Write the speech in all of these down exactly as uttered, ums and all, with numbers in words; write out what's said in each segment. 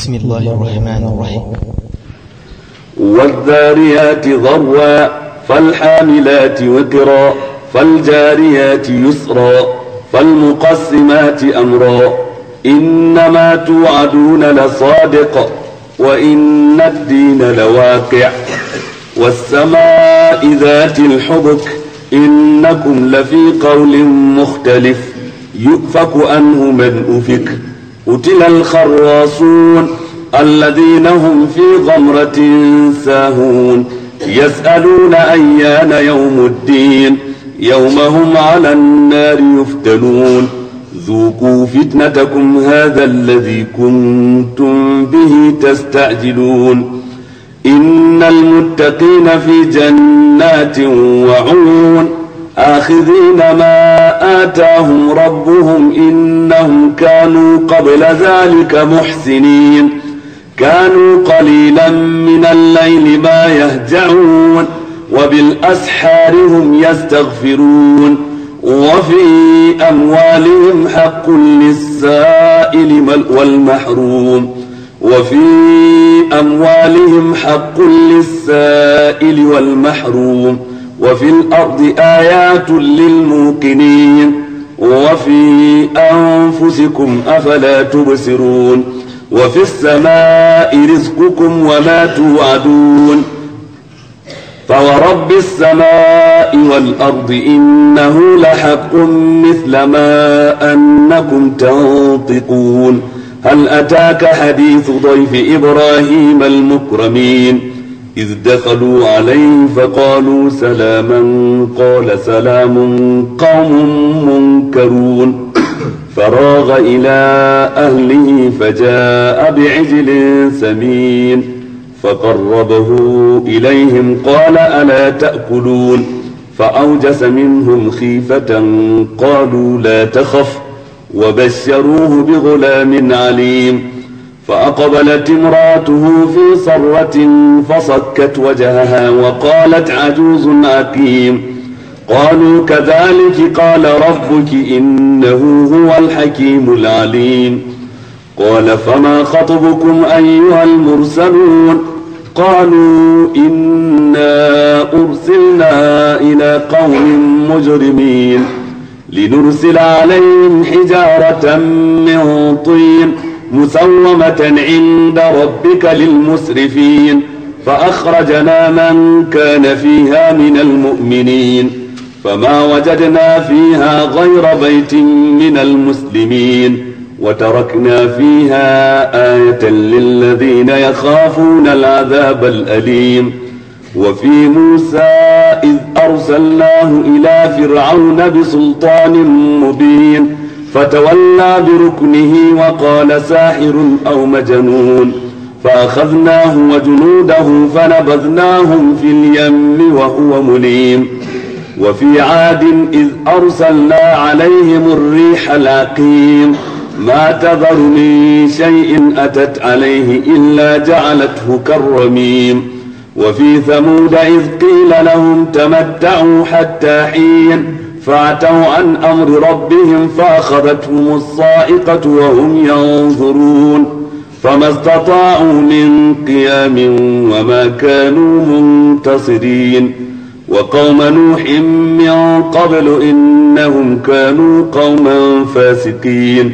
بسم الله الرحمن الرحيم. والذاريات ذروا فالحاملات وقرا فالجاريات يسرا فالمقسمات أمرا إنما توعدون لصادق وإن الدين لواقع والسماء ذات الحبك إنكم لفي قول مختلف يؤفك عنه من أفك قتل الخراصون الذين هم في غمرة ساهون يسألون أيان يوم الدين يوم هم على النار يفتنون ذوقوا فتنتكم هذا الذي كنتم به تستعجلون إن المتقين في جنات وعيون آخذين ما آتاهم ربهم إنهم كانوا قبل ذلك محسنين كانوا قليلا من الليل ما يهجعون وبالأسحار هم يستغفرون وفي أموالهم حق للسائل والمحروم وفي أموالهم حق للسائل والمحروم وفي الأرض آيات للموقنين وفي أنفسكم أفلا تبصرون وفي السماء رزقكم وما توعدون فورب السماء والأرض إنه لحق مثل ما أنكم تنطقون هل أتاك حديث ضيف إبراهيم المكرمين إذ دخلوا عليه فقالوا سلاما قال سلام قوم منكرون فراغ إلى أهله فجاء بعجل سمين فقربه إليهم قال ألا تأكلون فأوجس منهم خيفة قالوا لا تخف وبشروه بغلام عليم فأقبلت امرأته في صرة فصكت وجهها وقالت عجوز عقيم قالوا كذلك قال ربك إنه هو الحكيم العليم قال فما خطبكم أيها المرسلون قالوا إنا أرسلنا إلى قوم مجرمين لنرسل عليهم حجارة من طين مسومة عند ربك للمسرفين فأخرجنا من كان فيها من المؤمنين فما وجدنا فيها غير بيت من المسلمين وتركنا فيها آية للذين يخافون العذاب الأليم وفي موسى إذ أرسلناه إلى فرعون بسلطان مبين فتولى بركنه وقال ساحر أو مجنون فأخذناه وجنوده فنبذناهم في اليم وهو مليم وفي عاد إذ أرسلنا عليهم الريح العقيم ما تذر من شيء أتت عليه إلا جعلته كالرميم وفي ثمود إذ قيل لهم تمتعوا حتى حين فعتوا عن أمر ربهم فأخذتهم الصاعقة وهم ينظرون فما استطاعوا من قيام وما كانوا منتصرين وقوم نوح من قبل إنهم كانوا قوما فاسقين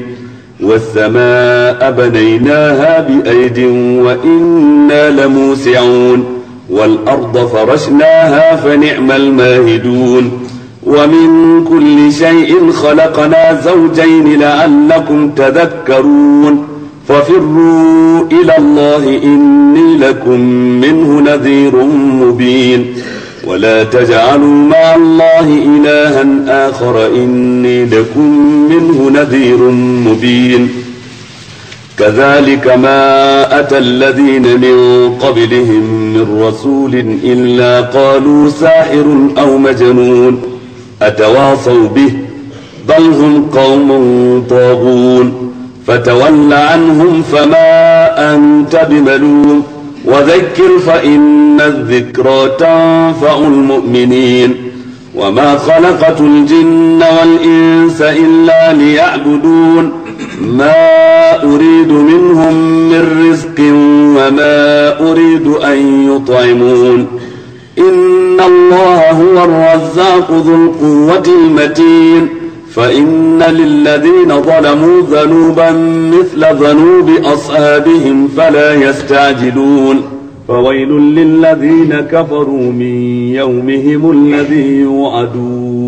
والسماء بنيناها بأيد وإنا لموسعون والأرض فرشناها فنعم الماهدون ومن كل شيء خلقنا زوجين لعلكم تذكرون ففروا إلى الله إني لكم منه نذير مبين ولا تجعلوا مع الله إلها آخر إني لكم منه نذير مبين كذلك ما أتى الذين من قبلهم من رسول إلا قالوا ساحر أو مجنون أتواصوا به بل هم قوم طاغون فتول عنهم فما أنت بملوم وذكر فإن الذكرى تنفع المؤمنين وما خلقت الجن والإنس إلا ليعبدون ما أريد منهم من رزق وما أريد أن يطعمون إن الله هو الرزاق ذو القوة المتين فإن للذين ظلموا ذنوبا مثل ذنوب أصحابهم فلا يستعجلون فويل للذين كفروا من يومهم الذي يوعدون